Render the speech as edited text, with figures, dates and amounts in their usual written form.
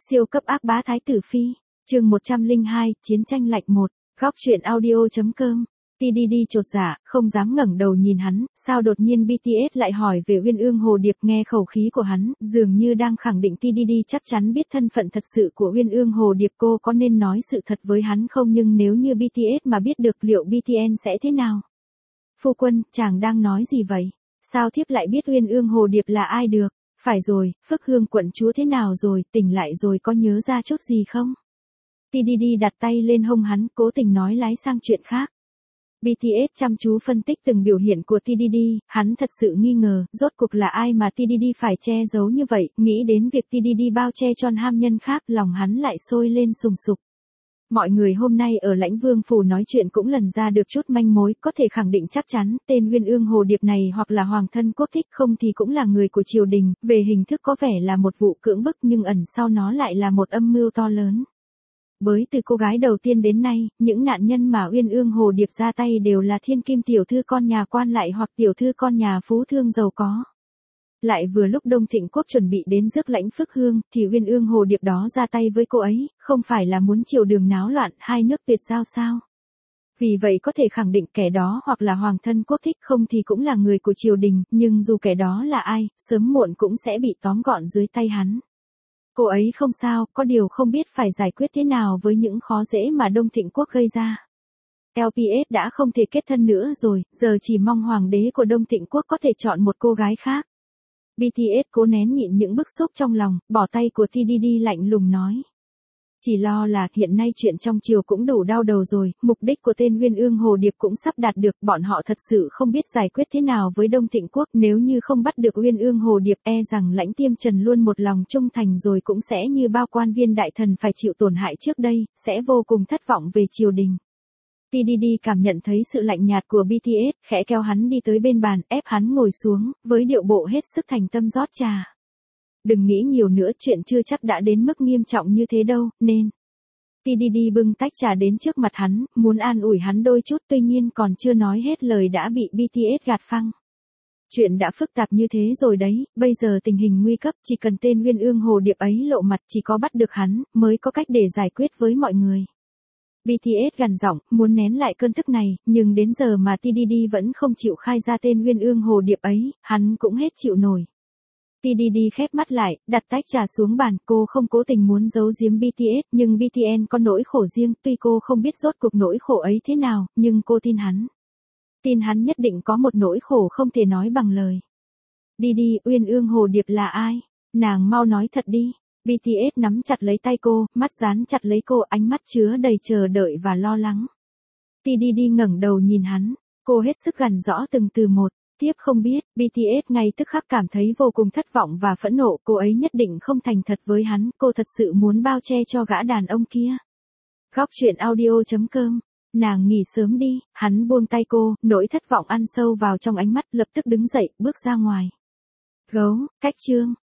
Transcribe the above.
Siêu cấp ác bá Thái tử Phi, chương 102, Chiến tranh lạnh 1, góc truyện audio.com. TDD chột dạ, không dám ngẩng đầu nhìn hắn, sao đột nhiên BTS lại hỏi về Uyên Ương Hồ Điệp. Nghe khẩu khí của hắn, dường như đang khẳng định TDD chắc chắn biết thân phận thật sự của Uyên Ương Hồ Điệp. Cô có nên nói sự thật với hắn không? Nhưng nếu như BTS mà biết được, liệu BTN sẽ thế nào? Phu quân, chàng đang nói gì vậy? Sao thiếp lại biết Uyên Ương Hồ Điệp là ai được? Phải rồi, Phước Hương quận chúa thế nào rồi, tỉnh lại rồi, có nhớ ra chút gì không? TDD đặt tay lên hông hắn, cố tình nói lái sang chuyện khác. BTS chăm chú phân tích từng biểu hiện của TDD, hắn thật sự nghi ngờ, rốt cuộc là ai mà TDD phải che giấu như vậy. Nghĩ đến việc TDD bao che cho ham nhân khác, lòng hắn lại sôi lên sùng sục. Mọi người hôm nay ở Lãnh Vương Phủ nói chuyện cũng lần ra được chút manh mối, có thể khẳng định chắc chắn, tên Uyên Ương Hồ Điệp này hoặc là hoàng thân quốc thích, không thì cũng là người của triều đình. Về hình thức có vẻ là một vụ cưỡng bức, nhưng ẩn sau nó lại là một âm mưu to lớn. Bởi từ cô gái đầu tiên đến nay, những nạn nhân mà Uyên Ương Hồ Điệp ra tay đều là thiên kim tiểu thư con nhà quan lại hoặc tiểu thư con nhà phú thương giàu có. Lại vừa lúc Đông Thịnh Quốc chuẩn bị đến rước lãnh Phước Hương, thì Uyên Ương Hồ Điệp đó ra tay với cô ấy, không phải là muốn triều đường náo loạn, hai nước tuyệt giao sao? Vì vậy có thể khẳng định kẻ đó hoặc là hoàng thân quốc thích, không thì cũng là người của triều đình, nhưng dù kẻ đó là ai, sớm muộn cũng sẽ bị tóm gọn dưới tay hắn. Cô ấy không sao, có điều không biết phải giải quyết thế nào với những khó dễ mà Đông Thịnh Quốc gây ra. LPS đã không thể kết thân nữa rồi, giờ chỉ mong hoàng đế của Đông Thịnh Quốc có thể chọn một cô gái khác. BTS cố nén nhịn những bức xúc trong lòng, bỏ tay của TDD lạnh lùng nói. Chỉ lo là hiện nay chuyện trong triều cũng đủ đau đầu rồi, mục đích của tên Uyên Ương Hồ Điệp cũng sắp đạt được, bọn họ thật sự không biết giải quyết thế nào với Đông Thịnh Quốc. Nếu như không bắt được Uyên Ương Hồ Điệp, e rằng Lãnh Tiêm Trần luôn một lòng trung thành rồi cũng sẽ như bao quan viên đại thần phải chịu tổn hại trước đây, sẽ vô cùng thất vọng về triều đình. TDD cảm nhận thấy sự lạnh nhạt của BTS, khẽ kéo hắn đi tới bên bàn, ép hắn ngồi xuống, với điệu bộ hết sức thành tâm rót trà. Đừng nghĩ nhiều nữa, chuyện chưa chắc đã đến mức nghiêm trọng như thế đâu, nên. TDD bưng tách trà đến trước mặt hắn, muốn an ủi hắn đôi chút, tuy nhiên còn chưa nói hết lời đã bị BTS gạt phăng. Chuyện đã phức tạp như thế rồi đấy, bây giờ tình hình nguy cấp, chỉ cần tên Uyên Ương Hồ Điệp ấy lộ mặt, chỉ có bắt được hắn, mới có cách để giải quyết với mọi người. BTS gằn giọng, muốn nén lại cơn tức này, nhưng đến giờ mà TDD vẫn không chịu khai ra tên Uyên Ương Hồ Điệp ấy, hắn cũng hết chịu nổi. TDD khép mắt lại, đặt tách trà xuống bàn, cô không cố tình muốn giấu giếm BTS, nhưng BTN có nỗi khổ riêng, tuy cô không biết rốt cuộc nỗi khổ ấy thế nào, nhưng cô tin hắn. Tin hắn nhất định có một nỗi khổ không thể nói bằng lời. Đi, Uyên Ương Hồ Điệp là ai? Nàng mau nói thật đi. BTS nắm chặt lấy tay cô, mắt dán chặt lấy cô, ánh mắt chứa đầy chờ đợi và lo lắng. TDD ngẩng đầu nhìn hắn, cô hết sức gằn rõ từng từ một. Tiếp không biết, BTS ngay tức khắc cảm thấy vô cùng thất vọng và phẫn nộ, cô ấy nhất định không thành thật với hắn, cô thật sự muốn bao che cho gã đàn ông kia. Góc truyện audio.com. Nàng nghỉ sớm đi, hắn buông tay cô, nỗi thất vọng ăn sâu vào trong ánh mắt, lập tức đứng dậy, bước ra ngoài. Gấu, cách chương.